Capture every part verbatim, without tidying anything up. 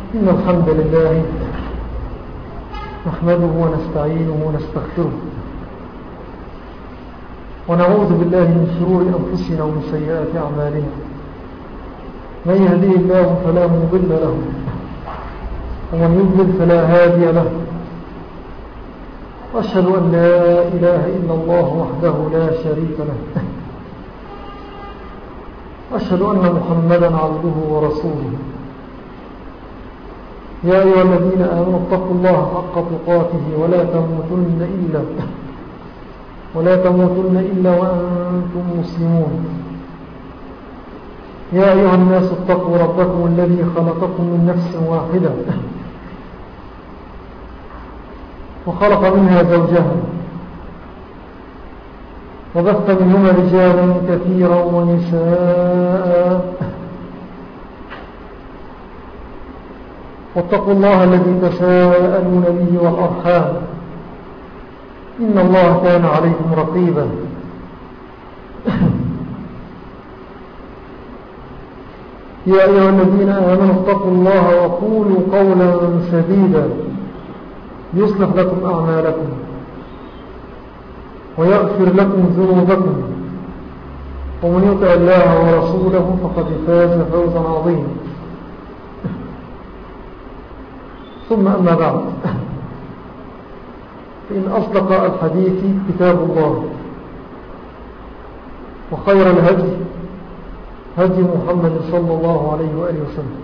إن الحمد لله نحمده ونستعينه ونستغفره ونعوذ بالله من شرور أنفسنا ومن سيئات أعمالنا. من يهديه الله فلا مضل له ومن يضلل فلا هادي له. وأشهد أن لا إله إلا الله وحده لا شريك له. وأشهد أن محمدا عبده ورسوله. يا أيها الذين آمنوا اتقوا الله حق تقاته ولا تموتن إلا ولا تموتن إلا وأنتم مسلمون. يا أيها الناس اتقوا ربكم الذي خلقكم من نفس واحدة وخلق منها زوجها وبث منهما رجالا كثيرا ونساء. واتقوا الله الذي تساءلون به والأرحام إن الله كان عليكم رقيبا. يا أيها الذين آمنوا اتقوا الله وقولوا قولا سديدا يصلح لكم أعمالكم ويغفر لكم ذنوبكم ومن يطع الله ورسوله فقد فاز فوزا عظيما. ثم أما بعد، فإن أصدق الحديث كتاب الله وخير الهدي هدي محمد صلى الله عليه وآله وسلم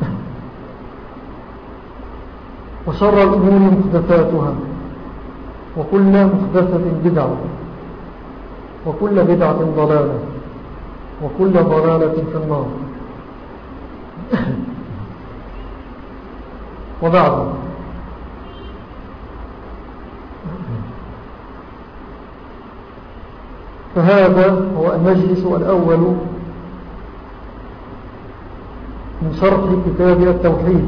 وشر الأمور محدثاتها وكل محدثة بدعة وكل بدعة ضلالة وكل ضلالة في النار. وبعد، فهذا هو المجلس الأول من شرح كتاب التوحيد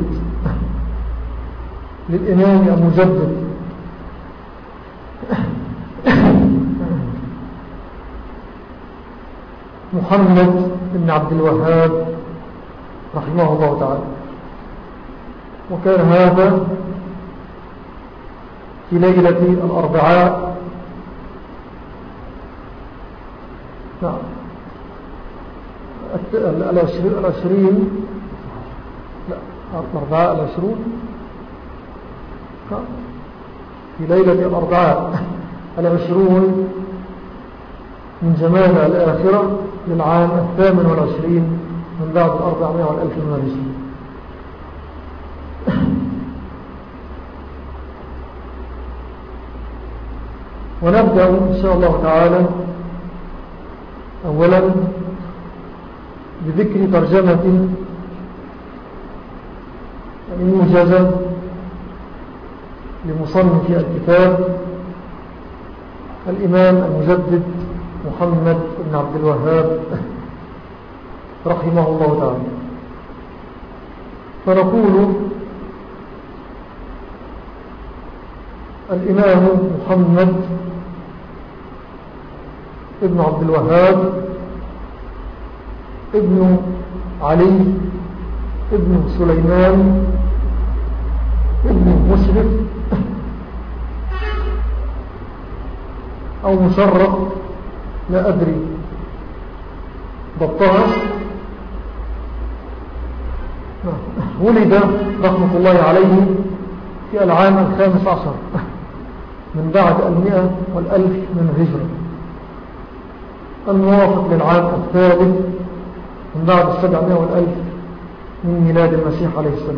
للإمام المجدد محمد بن عبد الوهاب رحمه الله تعالى. وكان هذا في ليلة الأربعاء نعم العشرين لا الأربعاء العشرون في ليلة الأربعاء العشرون من جمال الآخرة للعام الثامن والعشرين من بعد الأربعمائة والألف من الهجرة. ونبدأ إن شاء الله تعالى أولا بذكر ترجمة موجزة لمصنف الكتاب الإمام المجدد محمد بن عبد الوهاب رحمه الله تعالى. فنقول الإمام محمد ابن عبد الوهاب ابن علي ابن سليمان ابن مشرف أو مشرف لا أدري ضبطها. ولد رحمة الله عليه في العام الخامس عشر من بعد المئة والألف من الهجرة، الموافق للعام الثالث من بعد السبعمائة والألف من ميلاد المسيح عليه السلام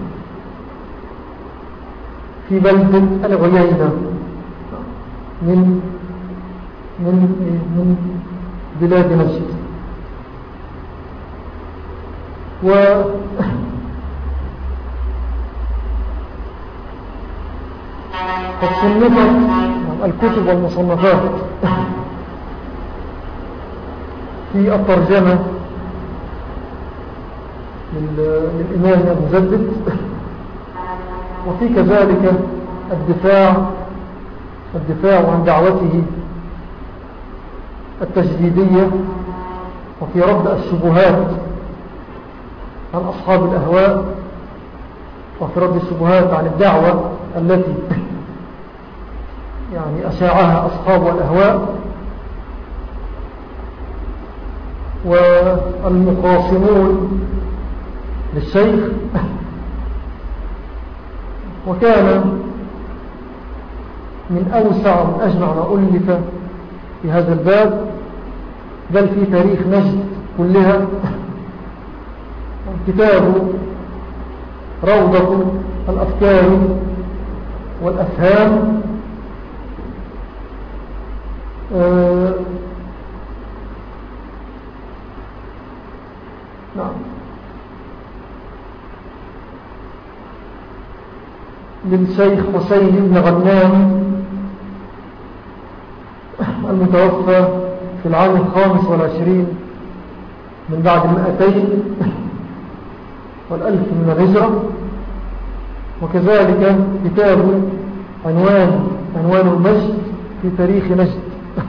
في بلدة العيينة من من من بلاد نجد. و قد صنفت الكتب والمصنفات في الترجمة للإمام المجدد، وفي كذلك الدفاع الدفاع عن دعوته التجديدية، وفي رد الشبهات عن أصحاب الأهواء وفي رد الشبهات عن الدعوة التي يعني أشاعها أصحاب الأهواء والمخاصمون للشيخ. وكان من أوسع من أجمع ما ألف في هذا الباب بل في تاريخ نجد كلها كتاب روضة الأفكار والأفهام آه نعم للشيخ حسين بن غنام المتوفى في العام الخامس والعشرين من بعد المئتين والألف من الهجرة. وكذلك كتاب عنوان عنوان المجد في تاريخ نجد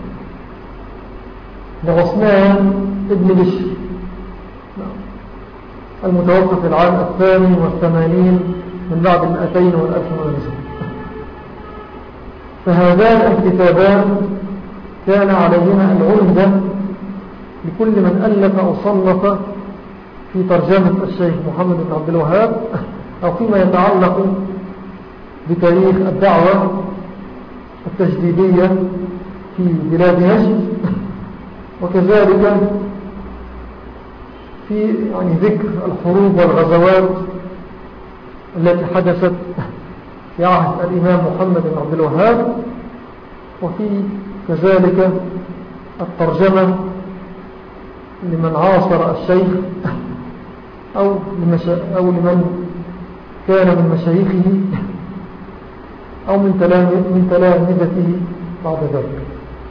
لعثمان ابن بشر المتوفى في العام الثامن والثمانين من بعد المئتين والألف من الهجرة. فهذان الكتابان كان عليهما العمدة لكل من ألف أو صنف في ترجمة الشيخ محمد بن عبد الوهاب أو فيما يتعلق بتاريخ الدعوة التجديدية في بلاد نجد. وكذلك في يعني ذكر الحروب والغزوات التي حدثت في عهد الإمام محمد بن عبد الوهاب. وفي كذلك الترجمة لمن عاصر الشيخ أو, أو لمن كان من مشايخه أو من تلامذته بعد ذلك.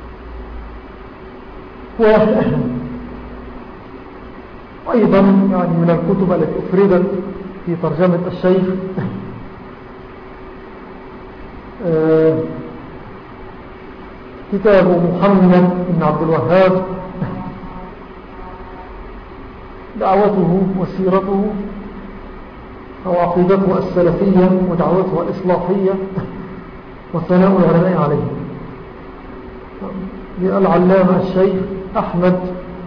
وأيضا يعني من الكتب التي أفردت في ترجمة الشيخ آه كتاب محمد بن عبد الوهاب دعوته وسيرته أو عقيدته السلفية ودعوته الإصلاحية وثناء العلماء عليه للعلامة الشيخ أحمد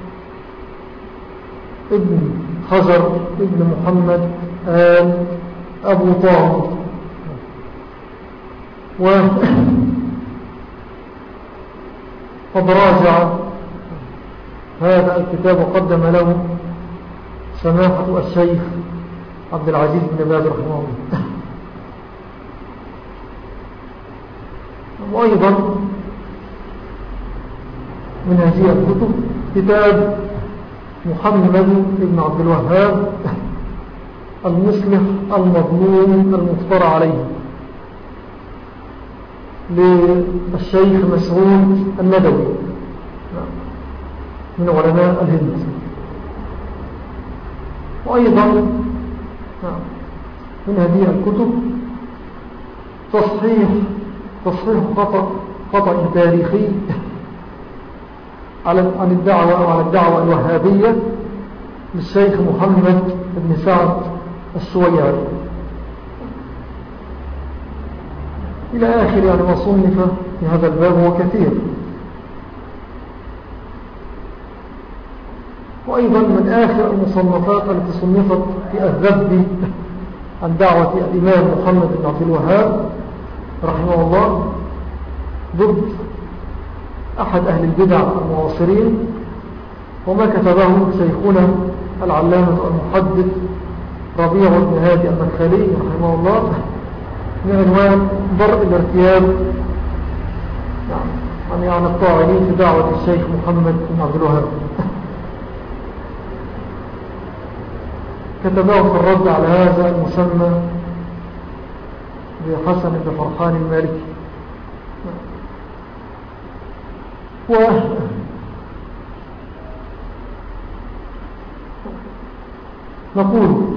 ابن خزر ابن محمد آل أبو طالب. وقد راجع هذا الكتاب وقدم له سماحة الشيخ عبد العزيز بن باز رحمه الله. وأيضا من هذه الكتب كتاب محمد بن عبد الوهاب المصلح المظلوم المفترى عليه للشيخ مسعود الندوي من علماء الهند. وأيضا من هذه الكتب تصحيح تصحيح خطأ خطأ تاريخي عن الدعوة أو على الدعوة الوهابية للشيخ محمد بن سعد السويعري إلى آخر يعني ما صنف في هذا الباب هو كثير. وأيضا من آخر المصنفات التي صنفت في الذب عن دعوة الإمام محمد بن عبد الوهاب رحمه الله ضد أحد أهل البدع المعاصرين وما كتبه شيخنا العلامة المحدث ربيع بن هادي المدخلي رحمه الله بعنوان برء الارتياب يعني عن الطاعنين في دعوة الشيخ محمد بن عبد الوهاب. كتبه في الرد على هذا المسمى بحسن بن فرحان المالكي. و نقول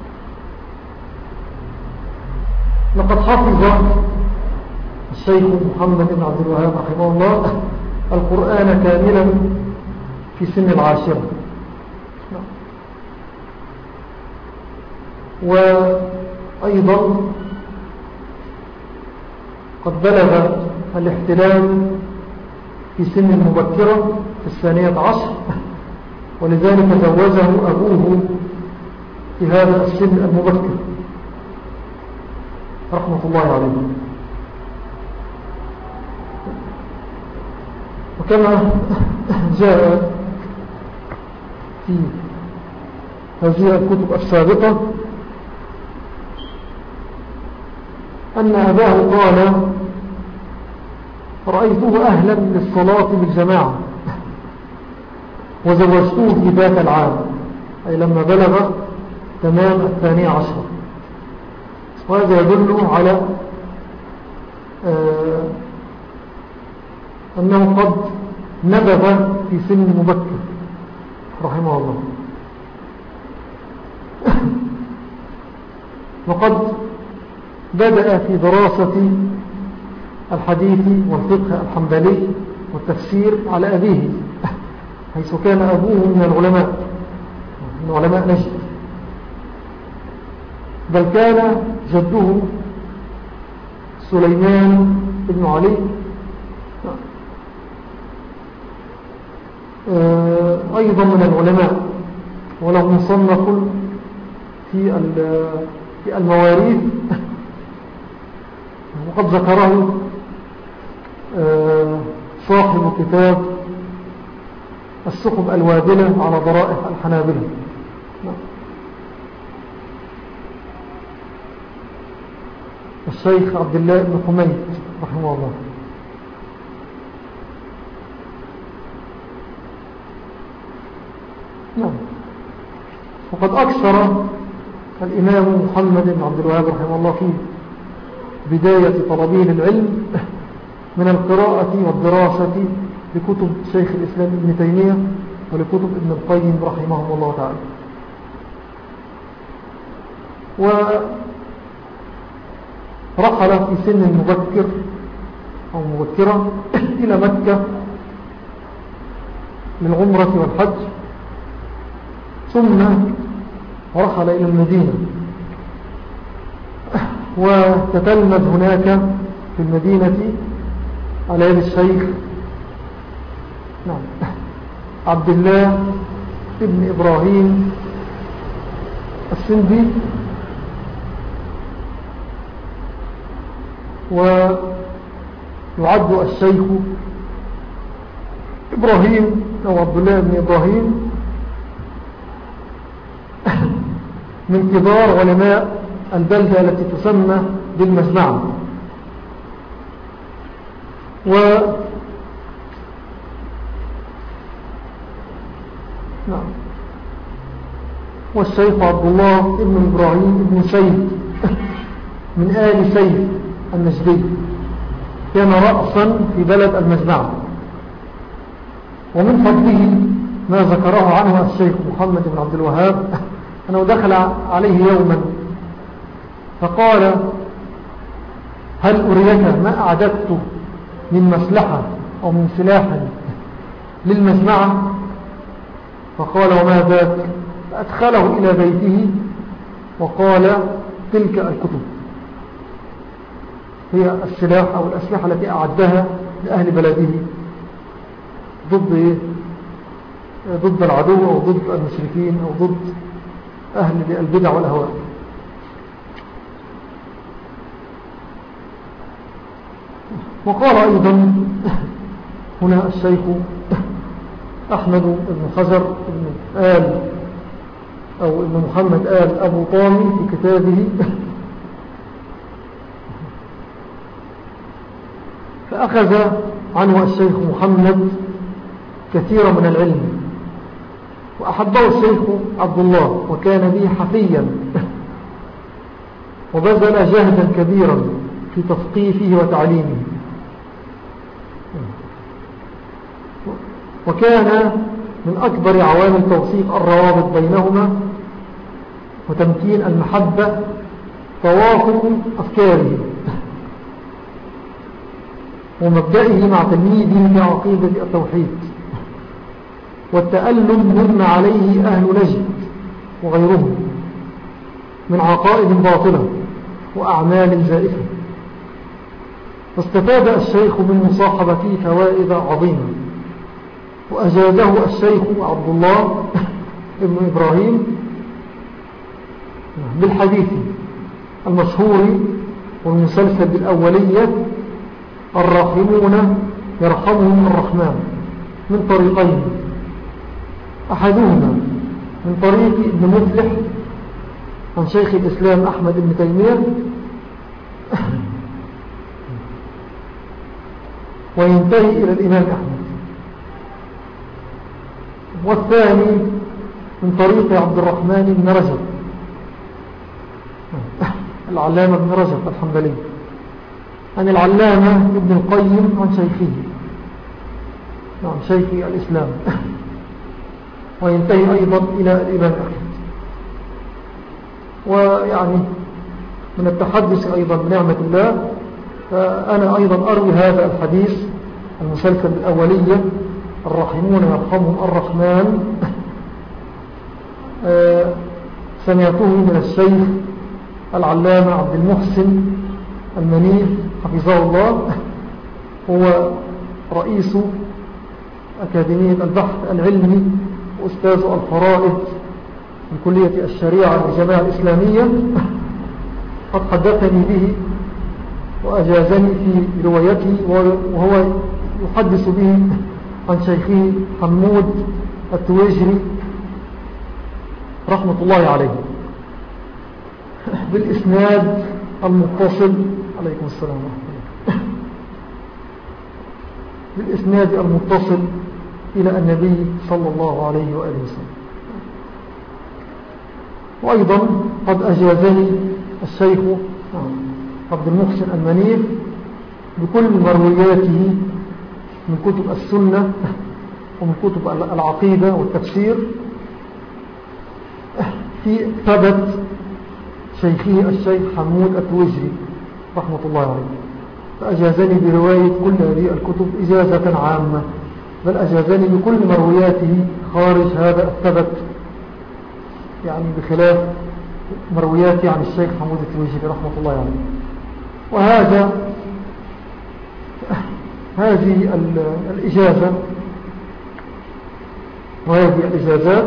لقد حفظ الشيخ محمد بن عبد الوهاب رحمه الله القرآن كاملا في سن العاشرة أيضا قد بلغ الاحتلام في سن مبكرة في الثانية عشر، ولذلك زوجه أبوه في هذا السن المبكر رحمة الله عليه. وكما جاء في هذه الكتب السابقة أن أباه قال: رأيته أهلا للصلاة بالجماعة وزوجته في ذات العام، أي لما بلغ تمام الثانية عشر. وهذا يدل على آه أنه قد نبذ في سن مبكر رحمه الله. وقد بدأ في دراسة الحديث والفقه الحنبلي والتفسير على أبيه، حيث كان أبوه من العلماء من علماء نجد، بل كان جده سليمان بن علي أيضا من العلماء، وله مصنف في في المواريث، وقد ذكره صاحب كتاب السقب الوابلة على ضرائح الحنابلة. الشيخ عبد الله بن حميد رحمه الله. نعم. وقد أكثر الإمام محمد بن عبد الوهاب رحمه الله في بداية طلبه للعلم من القراءة والدراسة لكتب شيخ الإسلام ابن تيمية ولكتب ابن القيم رحمه الله تعالى. ورحل في سن مبكر أو مبكرة إلى مكة للعمرة والحج، ثم رحل إلى المدينة وتتلمذ هناك في المدينة على يد الشيخ نعم عبد الله ابن إبراهيم السندي، ويعد الشيخ إبراهيم أو عبد الله بن إبراهيم من كبار علماء البلدة التي تسمى بالمجمعة. و نعم والشيخ عبد الله بن إبراهيم بن سيد من آل سيد النجدي كان رأسا في بلد المجمعة. ومن فضله ما ذكره عنه الشيخ محمد بن عبد الوهاب أنه دخل عليه يوما فقال: هل أريك ما أعددت من مسلحة أو من سلاح للمجمعة؟ فقال: وما ذاك؟ فأدخله إلى بيته وقال: تلك الكتب هي السلاح أو الأسلحة التي أعدها لأهل بلده ضد ضد العدو أو ضد المشركين أو ضد أهل البدع والأهواء. وقال أيضا هنا الشيخ أحمد بن حجر بن آل أو ابن محمد آل أبو طامي في كتابه: فأخذ عنه الشيخ محمد كثيرا من العلم، وأحبه الشيخ عبد الله وكان به حفيا، وبذل جهدا كبيرا في تثقيفه وتعليمه، وكان من أكبر عوامل توثيق الروابط بينهما وتمكين المحبة توافق أفكاره ومبدئه مع تلميذه في عقيدة التوحيد، والتألم مما عليه أهل نجد وغيرهم من عقائد باطلة وأعمال زائفة. فاستفاد الشيخ من مصاحبته فوائد عظيمة، وأجازه الشيخ عبد الله ابن إبراهيم بالحديث المشهور والمسلسل بالأولية: الراحمون يرحمهم الرحمن، من طريقين: أحدهما من طريق ابن مفلح عن شيخ الإسلام أحمد بن تيمية، وينتهي إلى الإمام أحمد. والثاني من طريق عبد الرحمن بن رجب، العلامة بن رجب الحنبلي، عن العلامة ابن القيم عن شيخه، نعم شيخ الإسلام، وينتهي أيضا إلى الإمام أحمد. ويعني من التحدث أيضا بنعمة الله، فأنا أيضا أروي هذا الحديث المسلسل الأولية: الراحمون يرحمهم الرحمن، سمعته من الشيخ العلامة عبد المحسن المنيف حفظه الله، هو رئيس أكاديمية البحث العلمي وأستاذ الفرائض من كلية الشريعة بالجامعة الإسلامية. قد حدثني به وأجازني في روايته، وهو يحدث به عن شيخه حمود التويجري رحمة الله عليه بالإسناد المتصل، عليكم السلام ورحمة الله، بالإسناد المتصل إلى النبي صلى الله عليه وآله وسلم. وأيضا قد أجازني الشيخ عبد المحسن المنيف بكل مروياته من كتب السنة ومن كتب العقيدة والتفسير في ثبت شيخه الشيخ حمود التويجري رحمة الله عليه، فأجازني برواية كل هذه الكتب إجازة عامة، بل أجازني بكل مروياته خارج هذا الثبت، يعني بخلاف مروياتي عن الشيخ حمود التويجري رحمة الله عليه. وهذا هذه الإجازة وهذه الإجازات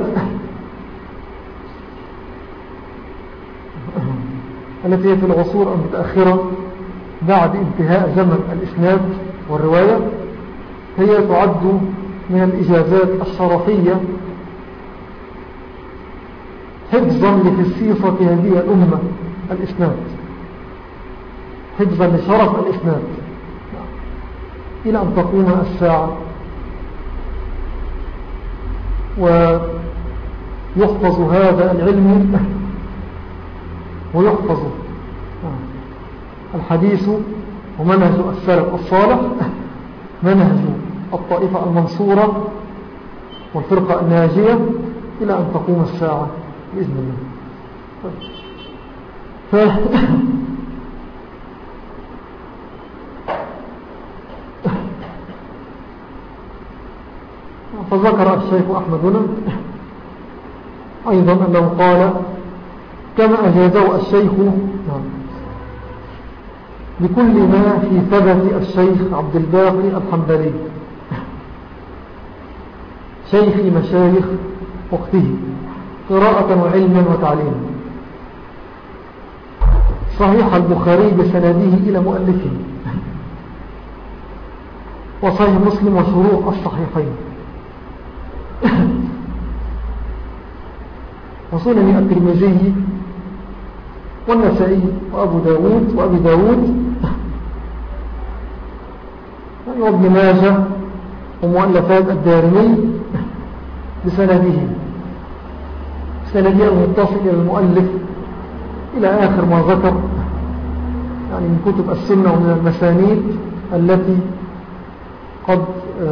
التي هي في العصور المتأخرة بعد انتهاء زمن الإسناد والرواية، هي تعد من الإجازات الشرفية حفظا لخصيصة هذه الأمة الإسناد، حفظا لشرف الإسناد إلى أن تقوم الساعة، ويحفظ هذا العلم ويحفظ الحديث ومنهج السلف الصالح، منهج الطائفة المنصورة والفرقة الناجية إلى أن تقوم الساعة بإذن الله. ف... فذكر الشيخ أحمد هنا أيضا أنه قال: كما أجازه الشيخ بكل ما في ثبت الشيخ عبد الباقي الحنبلي شيخ مشايخ وقته قراءة وعلما وتعليما، صحيح البخاري بسنده إلى مؤلفه، وصحيح مسلم وشروط الصحيحين، وسنن الترمذي والنسائي وأبو داود وأبي داود وابن ماجه ومؤلفات الدارمي بسنده سنده المتصل إلى المؤلف إلى آخر ما ذكر، يعني من كتب السنة ومن المسانيد التي قد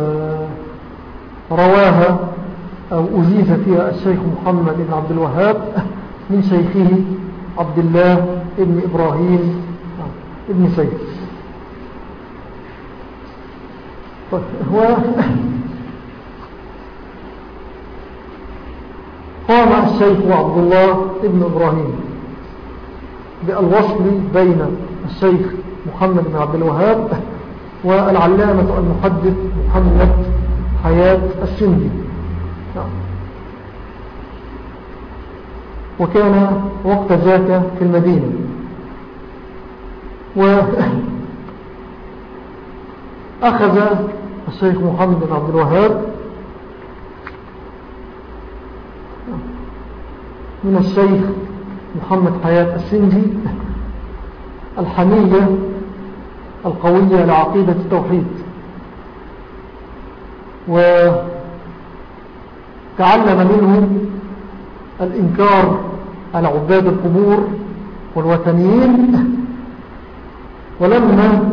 رواها أو أجيز فيها الشيخ محمد بن عبد الوهاب من شيخه عبد الله ابن إبراهيم ابن سيد. هو قام الشيخ عبد الله ابن إبراهيم بالوصل بين الشيخ محمد بن عبد الوهاب والعلامة المحدث محمد حياة السندي. وكان وقت ذاك في المدينة. وأخذ الشيخ محمد بن عبد الوهاب من الشيخ محمد حياة السندي الحمية القوية لعقيدة التوحيد، وتعلم منه الإنكار على عباد القبور والوثنيين. ولما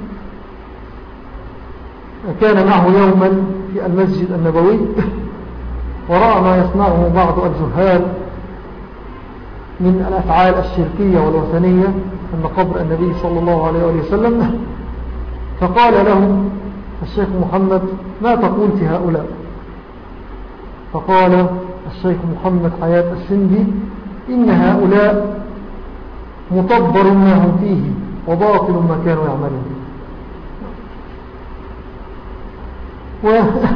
كان معه يوما في المسجد النبوي ورأى ما يصنعه بعض الجهال من الأفعال الشركية والوثنية عند قبر النبي صلى الله عليه وسلم، فقال له الشيخ محمد: ما تقول في هؤلاء؟ فقال الشيخ محمد حياة السندي: إن هؤلاء مطبر ما هم فيه وباطل ما كانوا يعملون. و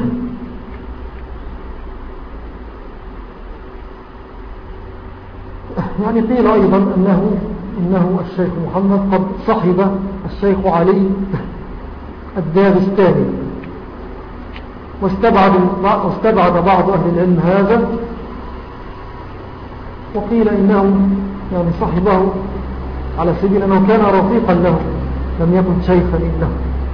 يعني قيل أيضا أنه, إنه الشيخ محمد قد صحب الشيخ علي الداغستاني، واستبعد, واستبعد بعض أهل العلم هذا، وقيل إنه يعني صحبه على سبيل أنه كان رفيقا له، لم يكن شيخا له.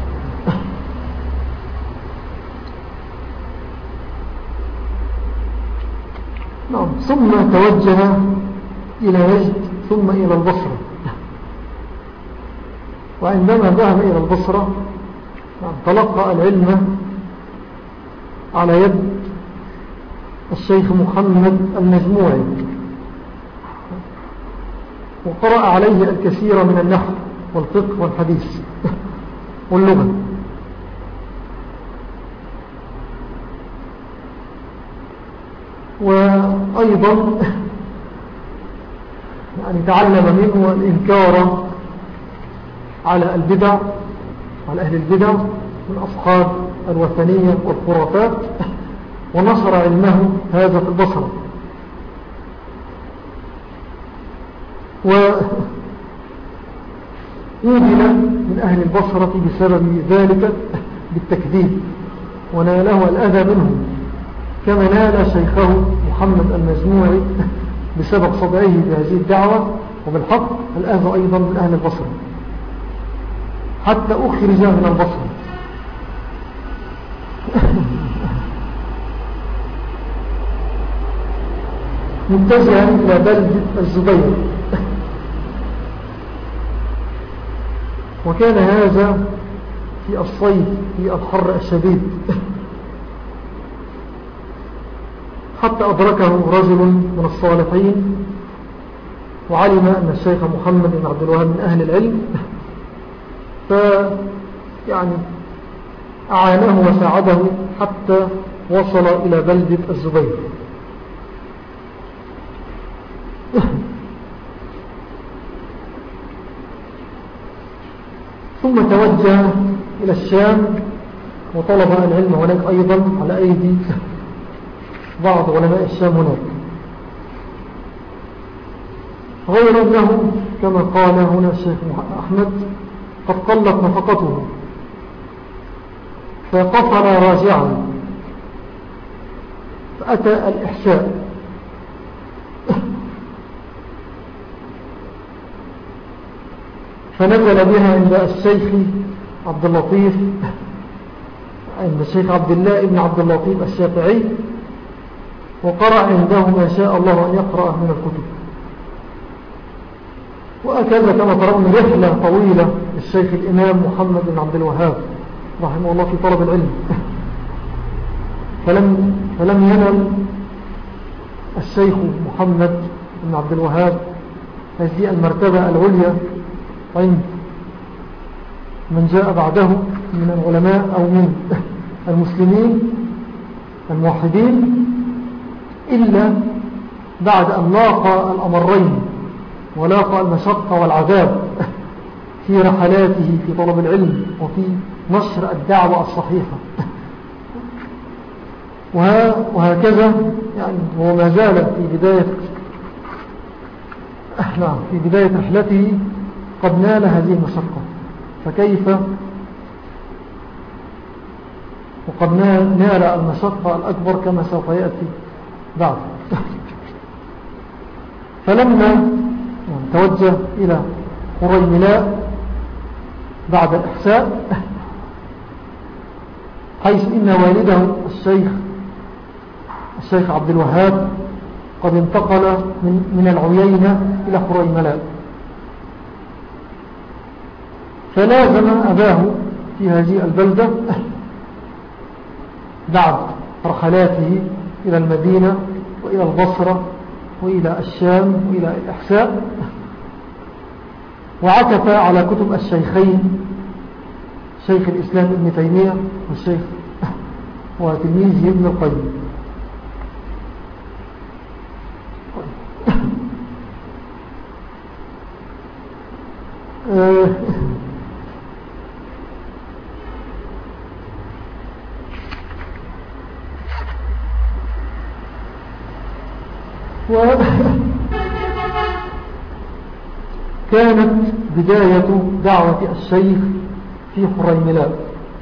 نعم. ثم توجه إلى نجد ثم إلى البصرة. وعندما ذهب إلى البصرة تلقى العلم على يد الشيخ محمد المجموعي، وقرأ عليه الكثير من النحو والفقه والحديث واللغة. وأيضا يعني تعلم منه الإنكار على البدع، على أهل البدع من أصحاب الوثنية والخرافات، ونشر علمه هذا في البصرة. وأوبل من أهل البصرة بسبب ذلك بالتكذيب، وناله الأذى منه كما نال شيخه محمد المجموعي بسبب صدعه بهذه الدعوة، وبالحق الأذى أيضا من أهل البصرة حتى أخرج من البصرة. متجها إلى بلدة الزبير. وكان هذا في الصيف في الحر الشديد، حتى أدركه رجل من الصالحين وعلم أن الشيخ محمد بن عبد الوهاب من أهل العلم، فيعني أعانه وساعده حتى وصل إلى بلدة الزبير. ثم توجه إلى الشام وطلب العلم هناك أيضا على أيدي بعض علماء الشام هناك، غير أنه كما قال هنا الشيخ أحمد قد قلت نفقته فقفل راجعا، فأتى الإحساء. فنزل بها عند الشيخ عبد اللطيف، عند الشيخ عبد الله بن عبد اللطيف الشافعي، وقرأ عنده ما شاء الله أن يقرأ من الكتب. وأكل كما ترون رحلة طويلة للشيخ الإمام محمد بن عبد الوهاب رحمه الله في طلب العلم، فلم, فلم ينل الشيخ محمد بن عبد الوهاب هذه المرتبة العليا عند من جاء بعده من العلماء أو من المسلمين الموحدين، إلا بعد أن لاقى الأمرين ولاقى المشقة والعذاب في رحلاته في طلب العلم وفي نشر الدعوة الصحيحة. وهكذا يعني هو ما زال في بداية نعم في بداية رحلته قد نال هذه المشقة، فكيف وقد نال المشقة الأكبر كما سوف يأتي بعد. فلما توجه إلى قريملاء بعد الإحساء، حيث إن والده الشيخ الشيخ عبد الوهاب قد انتقل من, من العيينة إلى قريملاء، فلازم أباه في هذه البلدة بعد رحلاته إلى المدينة وإلى البصرة وإلى الشام وإلى الإحساء، وعكف على كتب الشيخين شيخ الإسلام ابن تيمية والشيخ وتلميذه ابن القيم. وكانت بداية دعوة الشيخ في قريملاء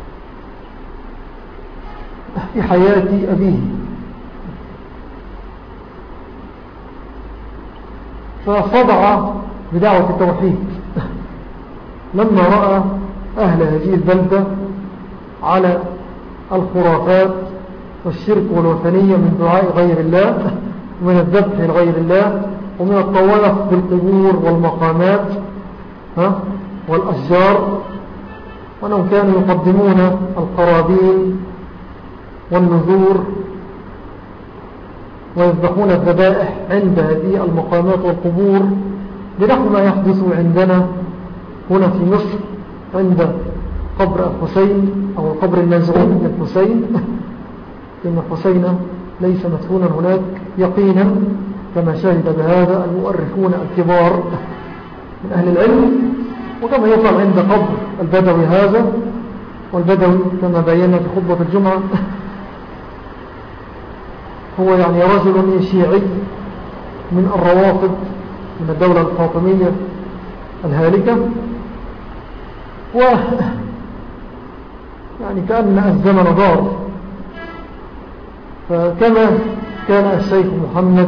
في حياة أبيه، فصدع بدعوة التوحيد لما رأى أهل هذه البلدة على الخرافات والشرك والوثنية من دعاء غير الله ومن الذبح لغير الله ومن الطواف بالقبور والمقامات والأشجار، وأنهم كانوا يقدمون القرابين والنذور ويذبحون الذبائح عند هذه المقامات والقبور بنحو ما يحدث عندنا هنا في مصر عند قبر الحسين أو القبر المزعوم للحسين، لأن الحسين ليس مدفونا هناك يقينا كما شهد بهذا المؤرخون الكبار من أهل العلم، وكما يفعل عند قبر البدوي هذا. والبدوي كما بينا في خطبة الجمعة هو يعني رجل شيعي من الروافض من الدولة الفاطمية الهالكة، و يعني كأن الزمن دار. فكما كان الشيخ محمد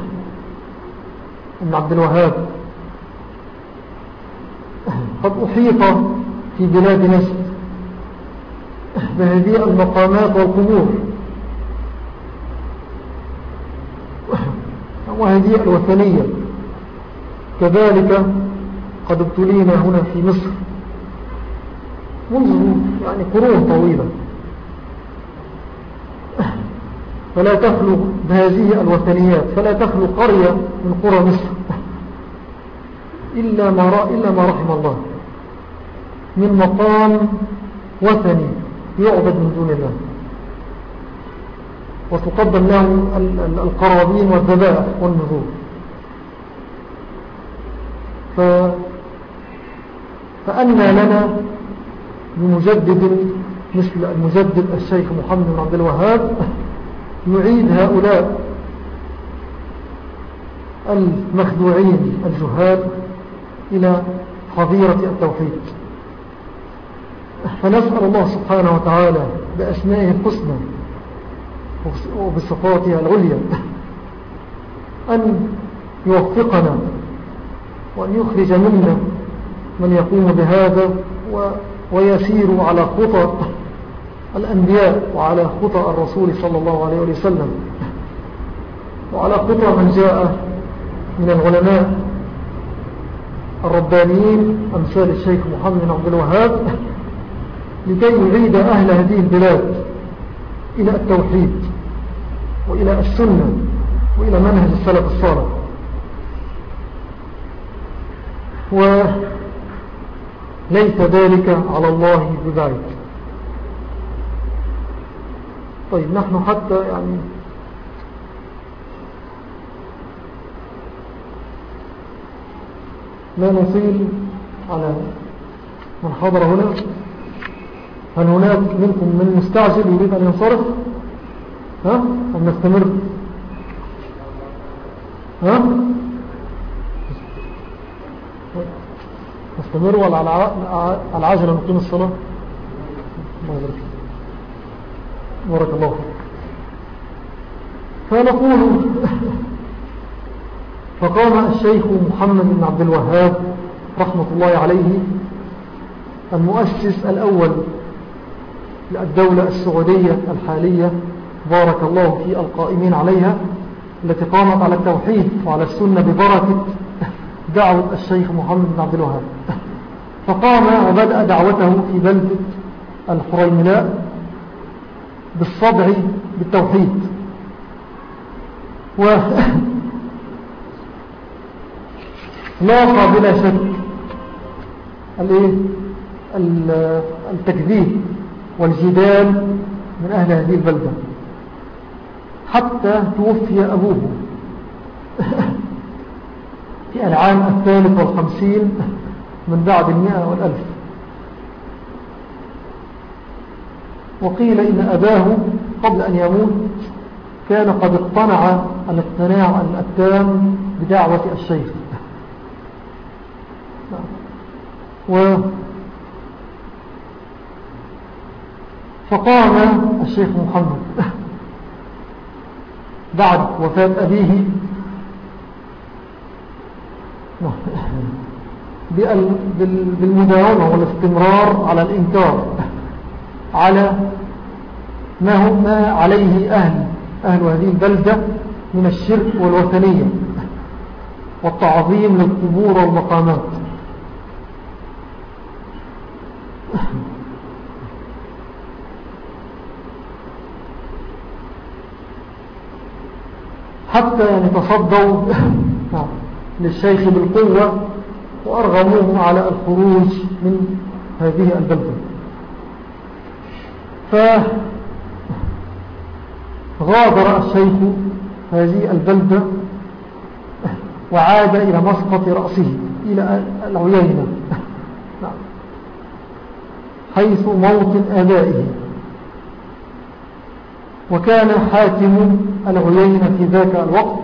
بن عبد الوهاب قد أحيط في بلاد نجد بهذه المقامات والقبور وهذه الوثنية، كذلك قد ابتلينا هنا في مصر منذ يعني قرون طويلة، فلا تخلو بهذه الوثنيات، فلا تخلو قرية من قرى مصر إلا ما, إلا ما رحم الله من مقام وثني يعبد من دون الله وتقدم له القرابين والذبائح والنذور. ف... فأنى لنا بمجدد مثل المجدد الشيخ محمد بن عبد الوهاب يعيد هؤلاء المخدوعين الجهال إلى حظيرة التوحيد. فنسأل الله سبحانه وتعالى بأسمائه الحسنى وبصفاتها العليا أن يوفقنا وأن يخرج منا من يقوم بهذا ويسير على خطى الأنبياء وعلى خطى الرسول صلى الله عليه وسلم وعلى خطى من جاء من العلماء الربانيين أمثال الشيخ محمد بن عبد الوهاب لكي يعيد أهل هذه البلاد إلى التوحيد وإلى السنة وإلى منهج السلف الصالح. وليس ذلك على الله ببعيد. طيب نحن حتى يعني لا نصيل على من حضر هنا. هل هناك منكم من مستعجل يريد أن ينصرف؟ ها؟ أم نستمر؟ ها؟ نستمر ولا على العاجلة نقيم الصلاة؟ بارك الله فيك. فنقول فقام الشيخ محمد بن عبد الوهاب رحمة الله عليه المؤسس الأول للدولة السعودية الحالية، بارك الله في القائمين عليها، التي قامت على التوحيد وعلى السنة ببركة دعوة الشيخ محمد بن عبد الوهاب. فقام وبدأ دعوته في بلدة الحريملاء بالصدع بالتوحيد. ولاقى بلا شك التكذيب والجدال من أهل هذه البلدة، حتى توفي أبوه في العام الثالث والخمسين من بعد المئة والألف. وقيل إن أباه قبل أن يموت كان قد اقتنع الاقتناع التام بدعوة الشيخ. و فقام الشيخ محمد بعد وفاة أبيه بالمداومة والاستمرار على الإنكار على ما هم عليه أهل أهل هذه البلدة من الشرك والوثنية والتعظيم للقبور والمقامات. حتى يعني تصدوا للشيخ بالقوة وأرغموه على الخروج من هذه البلدة. فغادر الشيخ هذه البلدة وعاد إلى مسقط رأسه إلى العيينة حيث موطن آبائه. وكان حاكم العيينة في ذاك الوقت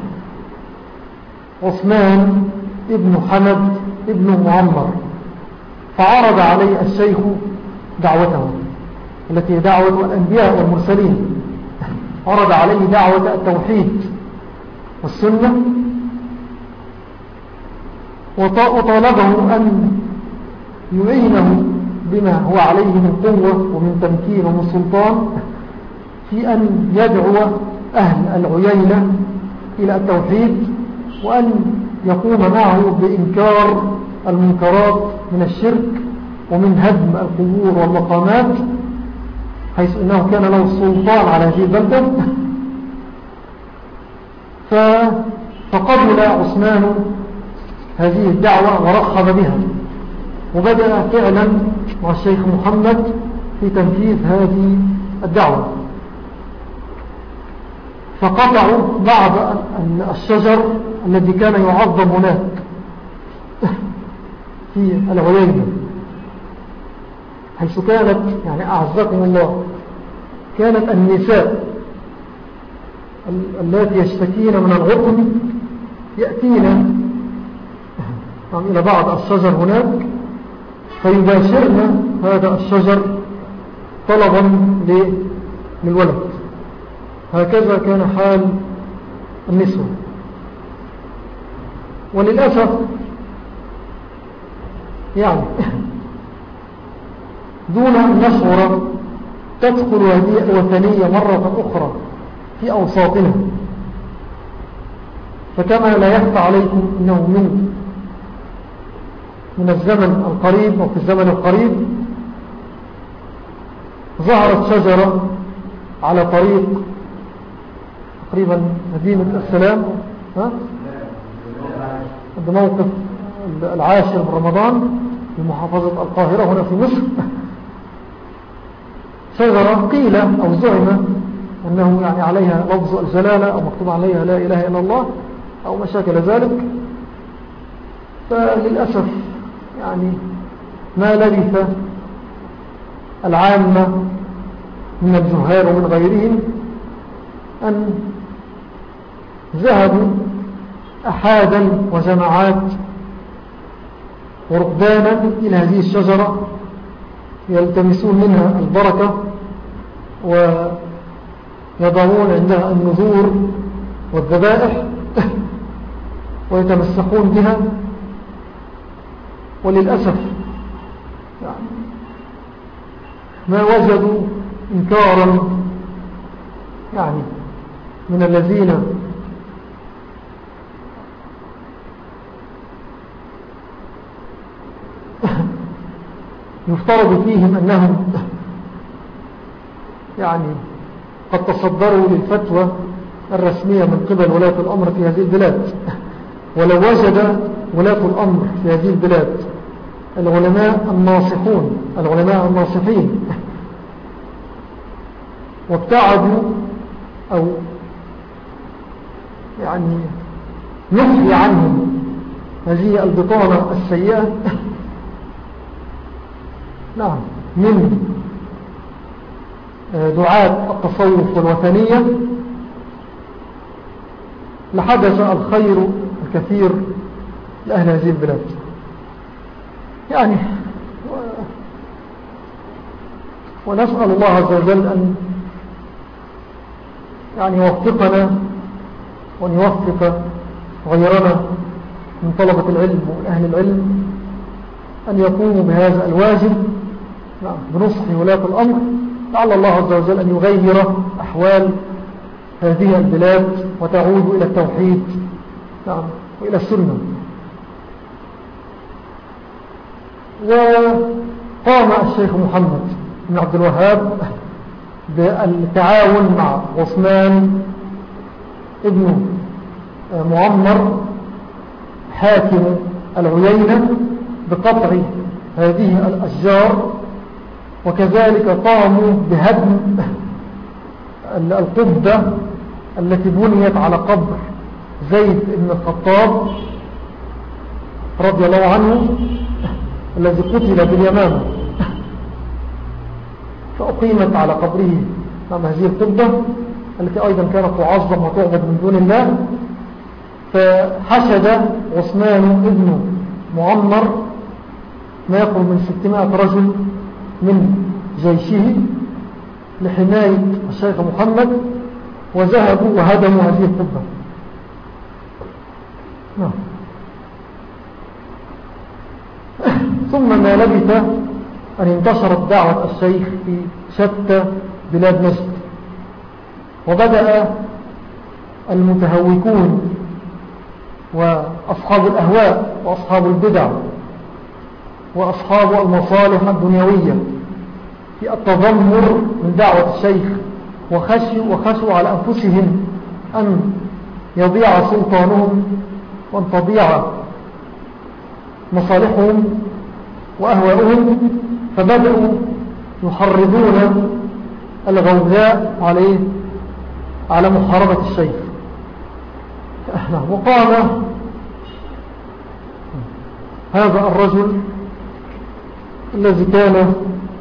عثمان ابن حمد ابن معمر. فعرض عليه الشيخ دعوته التي هي دعوة الأنبياء والمرسلين، عرض عليه دعوة التوحيد والسنة، وطالبه أن يعينه بما هو عليه من قوة ومن تمكين ومن سلطان في أن يدعو أهل العيينة إلى التوحيد، وأن يقوم معه بإنكار المنكرات من الشرك ومن هدم القبور والمقامات، حيث أنه كان له السلطان على هذه البلدة. فقبل عثمان هذه الدعوة ورحب بها، وبدأ فعلا مع الشيخ محمد في تنفيذ هذه الدعوة. فقطعوا بعض الشجر الذي كان يعظم هناك في العيينة، حيث كانت يعني أعزكم الله كانت النساء التي يشتكين من العقم يأتين إلى بعض الشجر هناك فيباشرن هذا الشجر طلبا للولد. هكذا كان حال النسوة. وللأسف يعني دون أن نشعر تدخل هذه الوثنية مرة أخرى في أوساطنا. فكما لا يخفى عليكم أنه من من الزمن القريب أو في الزمن القريب ظهرت شجرة على طريق تقريبا مدينة السلام عند موقف العاشر من رمضان في محافظة القاهرة هنا في مصر، شجرة قيل أو زعم أنه يعني عليها لفظ الجلالة أو مكتوب عليها لا إله إلا الله أو ما شاكل ذلك. فللأسف يعني ما لبث العامة من الجهال ومن غيرهم أن ذهبوا أحادا وجماعات وركبانا إلى هذه الشجرة يلتمسون منها البركة ويضعون عندها النذور والذبائح ويتمسكون بها. وللأسف يعني ما وجدوا إنكارا يعني من الذين يفترض فيهم أنهم يعني قد تصدروا للفتوى الرسمية من قبل ولاة الأمر في هذه البلاد. ولو وجد ولاة الأمر في هذه البلاد العلماء الناصحون العلماء الناصحين وابتعدوا أو يعني نفي عنهم هذه البطانة السيئة نعم من دعاة التصوف والوثنية لحدث الخير الكثير لأهل هذه البلاد. يعني ونسأل الله عز وجل أن يعني يوفقنا وأن يوفق غيرنا من طلبة العلم وأهل العلم أن يقوموا بهذا الواجب بنصح ولاة الأمر، لعل الله عز وجل أن يغير أحوال هذه البلاد وتعود إلى التوحيد وإلى السنة. وقام الشيخ محمد بن عبد الوهاب بالتعاون مع عثمان ابن معمر حاكم العيينة بقطع هذه الأشجار، وكذلك قاموا بهدم القبة التي بنيت على قبر زيد بن الخطاب رضي الله عنه الذي قتل باليمامة، فأقيمت على قبره نعم هذه القبة التي أيضا كانت تعظم وتعبد من دون الله. فحشد عثمان ابن معمر ما يقرب من ستمائة رجل من جيشه لحماية الشيخ محمد، وذهبوا وهدموا هذه القبة. نعم. ثم ما لبث أن انتشرت دعوة الشيخ في شتى بلاد نجد، وبدأ المتهوكون وأصحاب الأهواء وأصحاب البدع وأصحاب المصالح الدنيوية في التذمر من دعوة الشيخ، وخشوا, وخشوا على أنفسهم أن يضيع سلطانهم وأن تضيع مصالحهم وأهواؤهم، فبدأوا يحرضون الغوغاء عليه على محاربة الشيخ. وقام هذا الرجل الذي كان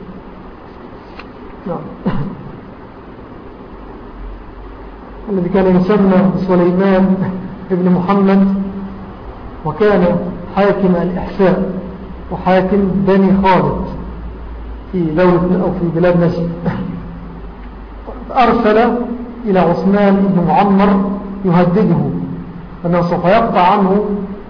الذي كان يسمى سليمان ابن محمد، وكان حاكم الإحساء وحاكم بني خالد في دولة أو في بلاد نجد. أرسل إلى عثمان بن معمر يهدده أنه سوف يقطع عنه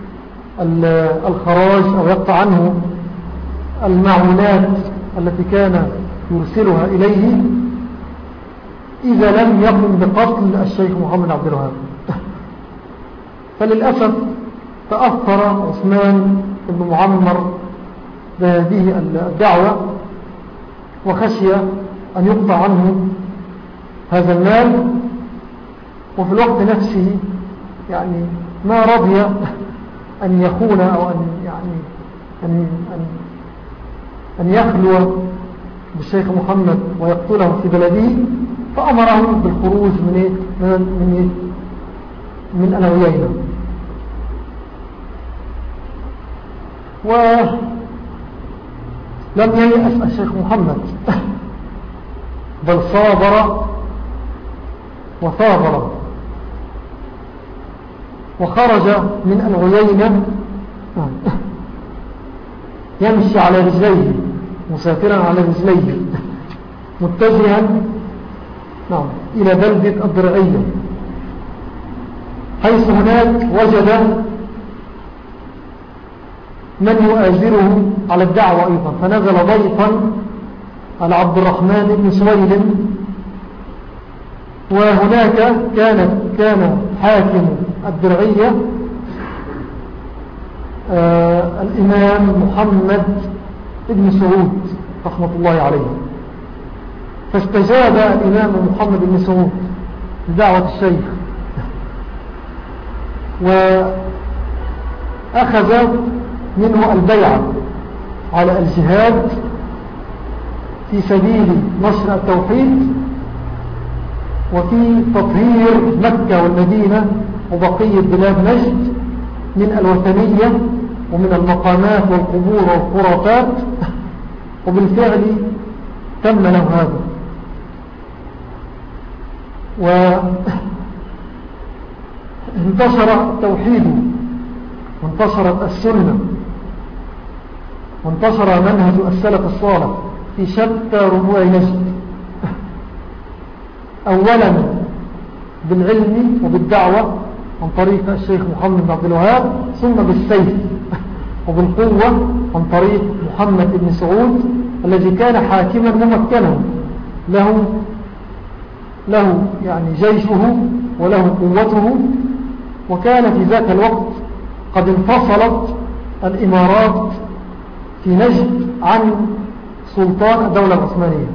الخراج أو يقطع عنه المعونات التي كان يرسلها إليه إذا لم يقم بقتل الشيخ محمد عبد الوهاب. فللأسف تأثر عثمان بن معمر بهذه الدعوة وخشي أن يقطع عنه هذا المال، وفي الوقت نفسه يعني ما رضي أن يخون أو أن يعني أن, أن, أن يخلو بالشيخ محمد ويقتله في بلده، فأمره بالخروج من من من العيينة. ولم ييأس الشيخ محمد بل صابر وثابر وخرج من العيينة يمشي على رجليه مسافرا على رجليه متجها نعم إلى بلدة الضرعية، حيث هناك وجد من يؤازره على الدعوة أيضا، فنزل ضيفا على عبد الرحمن بن سويد. وهناك كان كان حاكم الدرعية آه الإمام محمد بن سعود رحمة الله عليه، فاستجاب الإمام محمد بن سعود لدعوة الشيخ وأخذ منه البيعة على الجهاد في سبيل نشر التوحيد وفي تطهير مكة والمدينة وبقية بلاد نجد من الوثنية ومن المقامات والقبور والخرافات، وبالفعل تم له هذا. وانتشر التوحيد وانتشرت السنة وانتشر منهج السلف الصالح في شتى ربوع نجد، أولا بالعلم وبالدعوة عن طريق الشيخ محمد بن عبد الوهاب، ثم بالسيف وبالقوة عن طريق محمد بن سعود الذي كان حاكما ممكنا له له يعني جيشه وله قوته. وكان في ذاك الوقت قد انفصلت الإمارات في نجد عن سلطان الدولة العثمانية،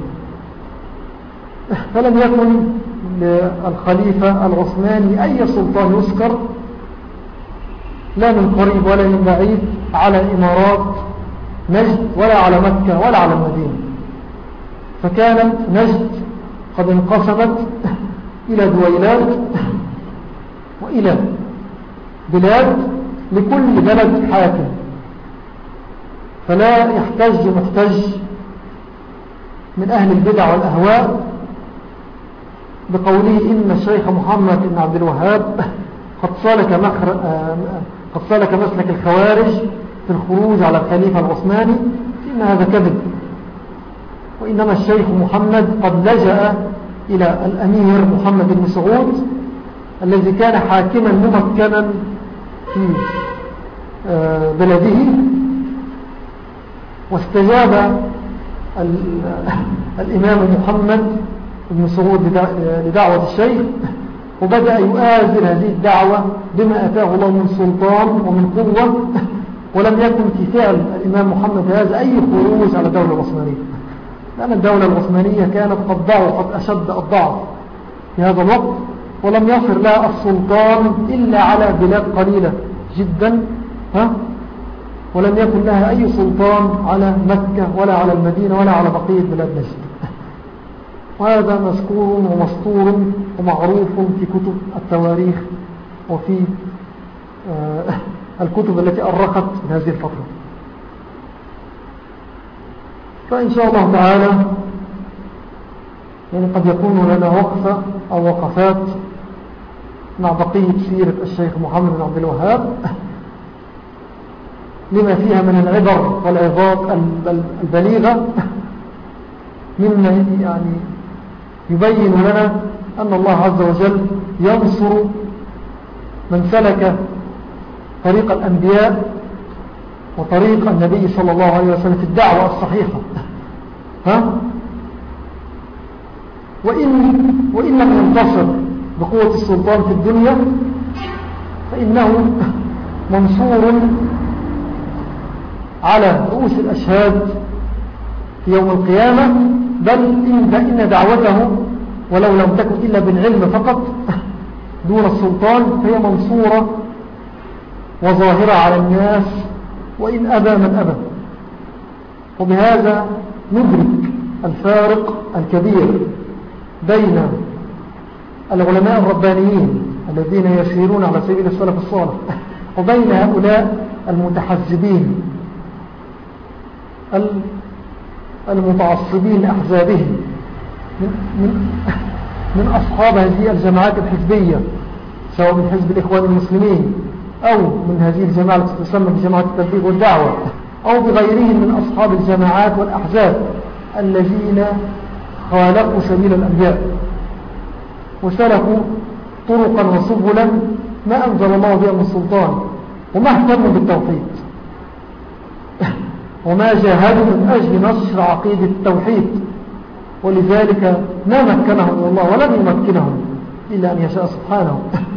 فلم يكن للخليفة العثماني أي سلطان يذكر لا من قريب ولا من بعيد على إمارات نجد ولا على مكة ولا على المدينة. فكانت نجد قد انقسمت إلى دويلات وإلى بلاد لكل بلد حاكم، فلا يحتج محتج من أهل البدع والأهواء بقوله إن الشيخ محمد بن عبد الوهاب قد سلك, مخر... قد سلك مسلك الخوارج في الخروج على الخليفة العثماني، إن هذا كذب. وإنما الشيخ محمد قد لجأ إلى الأمير محمد بن سعود الذي كان حاكما ممكنا في بلده، واستجاب الإمام محمد بن سعود لدعوة الشيخ، وبدأ يؤازر هذه الدعوة بما أتاه الله من سلطان ومن قوة. ولم يكن في فعل الإمام محمد هذا أي خروج على الدولة العثمانية، لأن الدولة العثمانية كانت قد ضعفت أشد الضعف في هذا الوقت، ولم يصر لها السلطان إلا على بلاد قليلة جدا، ها؟ ولم يكن لها أي سلطان على مكة ولا على المدينة ولا على بقية بلاد نجد. وهذا مذكور ومسطور ومعروف في كتب التواريخ وفي آه الكتب التي أرخت هذه الفترة. فإن شاء الله تعالى يعني قد يكون لنا وقفة أو وقفات مع بقية سيرة الشيخ محمد بن عبد الوهاب لما فيها من العبر والعظات البليغة، مما يعني يبين لنا أن الله عز وجل ينصر من سلك طريق الأنبياء وطريق النبي صلى الله عليه وسلم في الدعوة الصحيحة، ها؟ وإن, وإن لم ينتصر بقوة السلطان في الدنيا فإنه منصور على رؤوس الأشهاد في يوم القيامة، بل إن دعوته ولو لم تكن إلا بالعلم فقط دون السلطان فهي منصورة وظاهرة على الناس وإن أبى من أبى. وبهذا ندرك الفارق الكبير بين العلماء الربانيين الذين يسيرون على سبيل السلف الصالح وبين هؤلاء المتحزبين المتعصبين لأحزابهم من, من, من أصحاب هذه الجماعات الحزبية، سواء من حزب الإخوان المسلمين أو من هذه الجماعة التي تسمى بجماعة التبليغ والدعوة، أو بغيرهم من أصحاب الجماعات والأحزاب الذين خالقوا سبيل الأنبياء وسلكوا طرقا وسبلا ما أنزل الله بها من سلطان، وما اهتموا بالتوحيد وما جاهدوا من أجل نشر عقيدة التوحيد، ولذلك ما مكنهم الله ولم يمكنهم إلا أن يشاء سبحانه.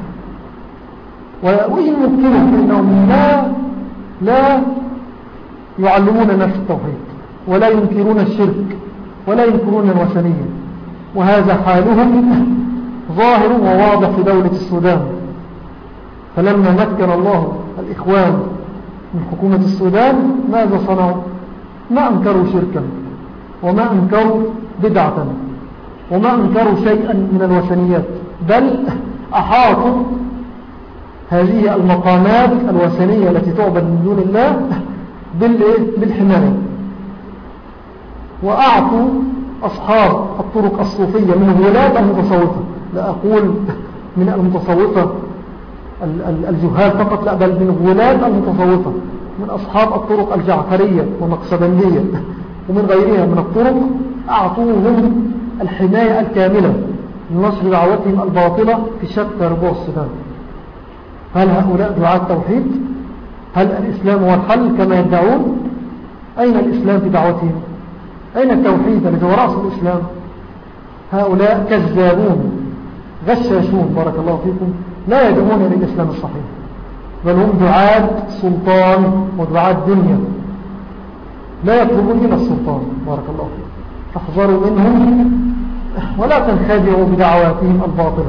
وإن مكنهم فإنهم لا, لا يعلمون الناس التوحيد ولا ينكرون الشرك ولا ينكرون الوثنية، وهذا حالهم ظاهر وواضح في دولة السودان. فلما مكن الله الإخوان من حكومة السودان ماذا صنعوا؟ ما أنكروا شركا وما أنكروا بدعة وما أنكروا شيئا من الوثنيات، بل أحاطوا هذه المقامات الوثنية التي تعبد من دون الله بالحماية، وأعطوا أصحاب الطرق الصوفية من غلاة المتصوفة، لا أقول من المتصوفة الجهال فقط، لا بل من غلاة المتصوفة، من أصحاب الطرق الجعفرية والنقشبندية ومن غيرها من الطرق، أعطوهم الحماية الكاملة لنشر دعوتهم الباطلة في شتى ربوع السودان. هل هؤلاء دعاة التوحيد؟ هل الإسلام هو الحل كما يدعون؟ أين الإسلام في دعوتهم؟ أين التوحيد الذي هو رأس الإسلام؟ هؤلاء كذابون غشاشون بارك الله فيكم، لا يدعون للإسلام الصحيح، بل هم دعاة سلطان ودعاة دنيا، لا يطلبون إلى السلطان بارك الله فيكم. فاحذروا منهم ولا تنخدعوا بدعواتهم الباطلة.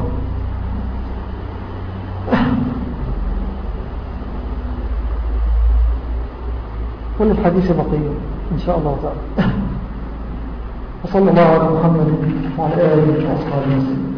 كل الحديث بقية إن شاء الله تعالى. وصلى الله على محمد وعلى آله وأصحابه وسلم.